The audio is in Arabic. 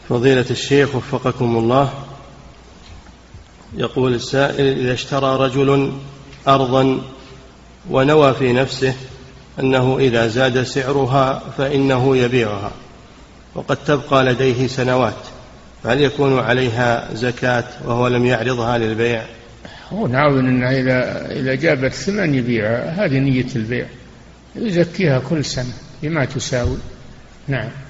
فضيلة الشيخ وفقكم الله، يقول السائل: إذا اشترى رجل أرضا ونوى في نفسه أنه إذا زاد سعرها فإنه يبيعها وقد تبقى لديه سنوات، فهل يكون عليها زكاة وهو لم يعرضها للبيع؟ هو نعود أنه إذا جابت ثمن يبيعها، هذه نية البيع، يزكيها كل سنة بما تساوي. نعم.